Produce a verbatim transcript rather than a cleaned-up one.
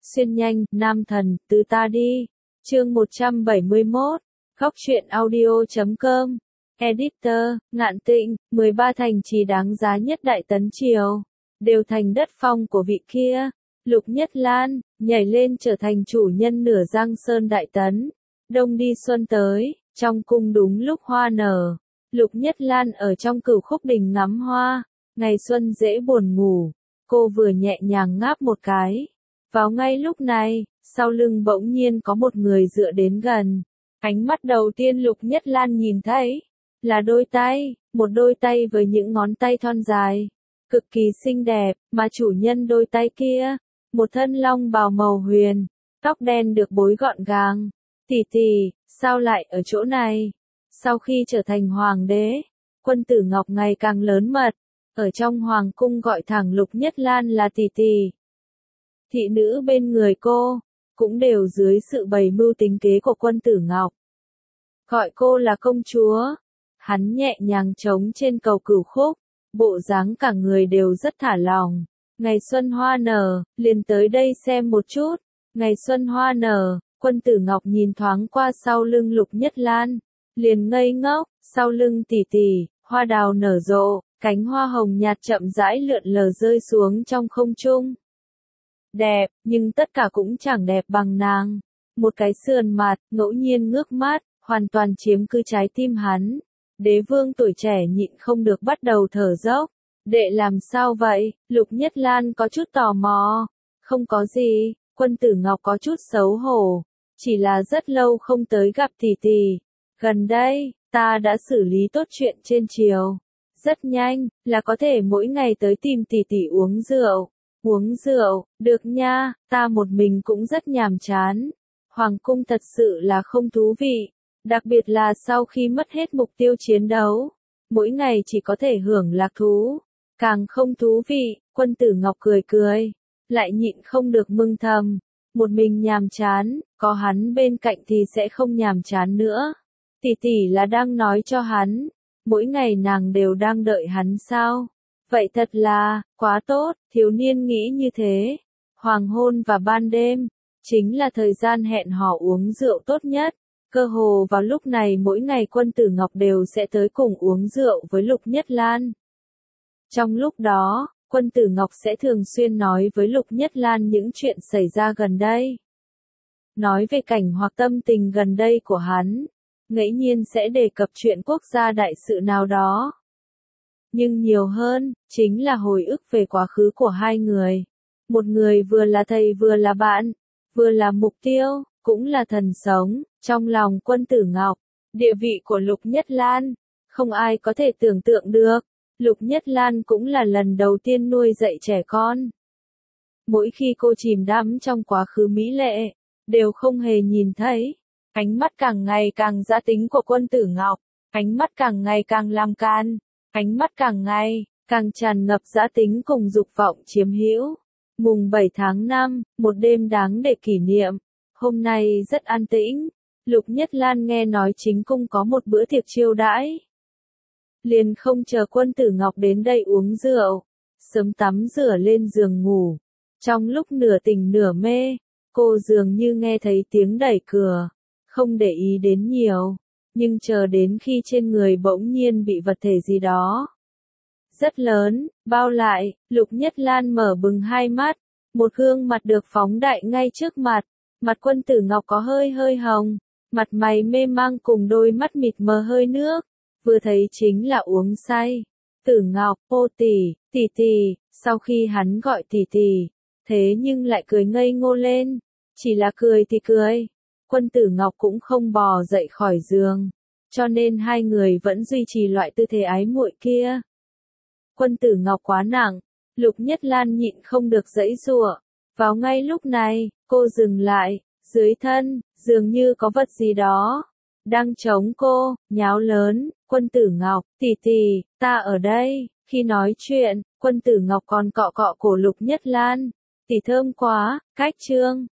Xuyên nhanh, nam thần, từ ta đi. Chương một trăm bảy mươi mốt. Góc truyện audio chấm com. Editor, Ngạn Tịnh, mười ba thành trì đáng giá nhất Đại Tấn Triều. Đều thành đất phong của vị kia. Lục Nhất Lan, nhảy lên trở thành chủ nhân nửa Giang Sơn Đại Tấn. Đông đi xuân tới, trong cung đúng lúc hoa nở. Lục Nhất Lan ở trong Cửu Khúc Đình ngắm hoa. Ngày xuân dễ buồn ngủ. Cô vừa nhẹ nhàng ngáp một cái. Vào ngay lúc này, sau lưng bỗng nhiên có một người dựa đến gần. Ánh mắt đầu tiên Lục Nhất Lan nhìn thấy, là đôi tay, một đôi tay với những ngón tay thon dài, cực kỳ xinh đẹp, mà chủ nhân đôi tay kia, một thân long bào màu huyền, tóc đen được bối gọn gàng. Tỷ tỷ, sao lại ở chỗ này? Sau khi trở thành hoàng đế, Quân Tử Ngọc ngày càng lớn mật, ở trong hoàng cung gọi thẳng Lục Nhất Lan là tỷ tỷ. Thị nữ bên người cô, cũng đều dưới sự bày mưu tính kế của Quân Tử Ngọc. Gọi cô là công chúa. Hắn nhẹ nhàng trống trên cầu Cửu Khúc, bộ dáng cả người đều rất thả lỏng. Ngày xuân hoa nở, liền tới đây xem một chút. Ngày xuân hoa nở, Quân Tử Ngọc nhìn thoáng qua sau lưng Lục Nhất Lan, liền ngây ngốc, sau lưng tỷ tỷ, hoa đào nở rộ, cánh hoa hồng nhạt chậm rãi lượn lờ rơi xuống trong không trung. Đẹp, nhưng tất cả cũng chẳng đẹp bằng nàng. Một cái sườn mặt, ngẫu nhiên ngước mắt, hoàn toàn chiếm cứ trái tim hắn. Đế vương tuổi trẻ nhịn không được bắt đầu thở dốc. Đệ làm sao vậy? Lục Nhất Lan có chút tò mò. Không có gì, Quân Tử Ngọc có chút xấu hổ. Chỉ là rất lâu không tới gặp tỷ tỷ. Gần đây, ta đã xử lý tốt chuyện trên triều. Rất nhanh, là có thể mỗi ngày tới tìm tỷ tỷ uống rượu. Uống rượu, được nha, ta một mình cũng rất nhàm chán. Hoàng cung thật sự là không thú vị, đặc biệt là sau khi mất hết mục tiêu chiến đấu. Mỗi ngày chỉ có thể hưởng lạc thú, càng không thú vị. Quân Tử Ngọc cười cười, lại nhịn không được mừng thầm. Một mình nhàm chán, có hắn bên cạnh thì sẽ không nhàm chán nữa. Tỷ tỷ là đang nói cho hắn, mỗi ngày nàng đều đang đợi hắn sao? Vậy thật là, quá tốt, thiếu niên nghĩ như thế. Hoàng hôn và ban đêm, chính là thời gian hẹn hò uống rượu tốt nhất. Cơ hồ vào lúc này mỗi ngày Quân Tử Ngọc đều sẽ tới cùng uống rượu với Lục Nhất Lan. Trong lúc đó, Quân Tử Ngọc sẽ thường xuyên nói với Lục Nhất Lan những chuyện xảy ra gần đây. Nói về cảnh hoặc tâm tình gần đây của hắn, ngẫu nhiên sẽ đề cập chuyện quốc gia đại sự nào đó. Nhưng nhiều hơn, chính là hồi ức về quá khứ của hai người. Một người vừa là thầy vừa là bạn, vừa là mục tiêu, cũng là thần sống, trong lòng Quân Tử Ngọc. Địa vị của Lục Nhất Lan, không ai có thể tưởng tượng được. Lục Nhất Lan cũng là lần đầu tiên nuôi dạy trẻ con. Mỗi khi cô chìm đắm trong quá khứ mỹ lệ, đều không hề nhìn thấy. Ánh mắt càng ngày càng dã tính của Quân Tử Ngọc, ánh mắt càng ngày càng làm can. Ánh mắt càng ngày, càng tràn ngập dã tính cùng dục vọng chiếm hữu. Mùng bảy tháng năm, một đêm đáng để kỷ niệm. Hôm nay rất an tĩnh. Lục Nhất Lan nghe nói chính cung có một bữa tiệc chiêu đãi. Liền không chờ Quân Tử Ngọc đến đây uống rượu. Sớm tắm rửa lên giường ngủ. Trong lúc nửa tỉnh nửa mê, cô dường như nghe thấy tiếng đẩy cửa. Không để ý đến nhiều. Nhưng chờ đến khi trên người bỗng nhiên bị vật thể gì đó rất lớn, bao lại, Lục Nhất Lan mở bừng hai mắt, một gương mặt được phóng đại ngay trước mặt, mặt Quân Tử Ngọc có hơi hơi hồng, mặt mày mê mang cùng đôi mắt mịt mờ hơi nước, vừa thấy chính là uống say. Tử Ngọc, ô tỷ, tỷ tỷ, sau khi hắn gọi tỷ tỷ, thế nhưng lại cười ngây ngô lên, chỉ là cười thì cười. Quân Tử Ngọc cũng không bò dậy khỏi giường, cho nên hai người vẫn duy trì loại tư thế ái muội kia. Quân Tử Ngọc quá nặng, Lục Nhất Lan nhịn không được giãy giụa. Vào ngay lúc này, cô dừng lại, dưới thân, dường như có vật gì đó đang chống cô, nháo lớn. Quân Tử Ngọc, tỷ tỷ, ta ở đây. Khi nói chuyện, Quân Tử Ngọc còn cọ cọ cổ Lục Nhất Lan. Tỷ thơm quá, cách chương.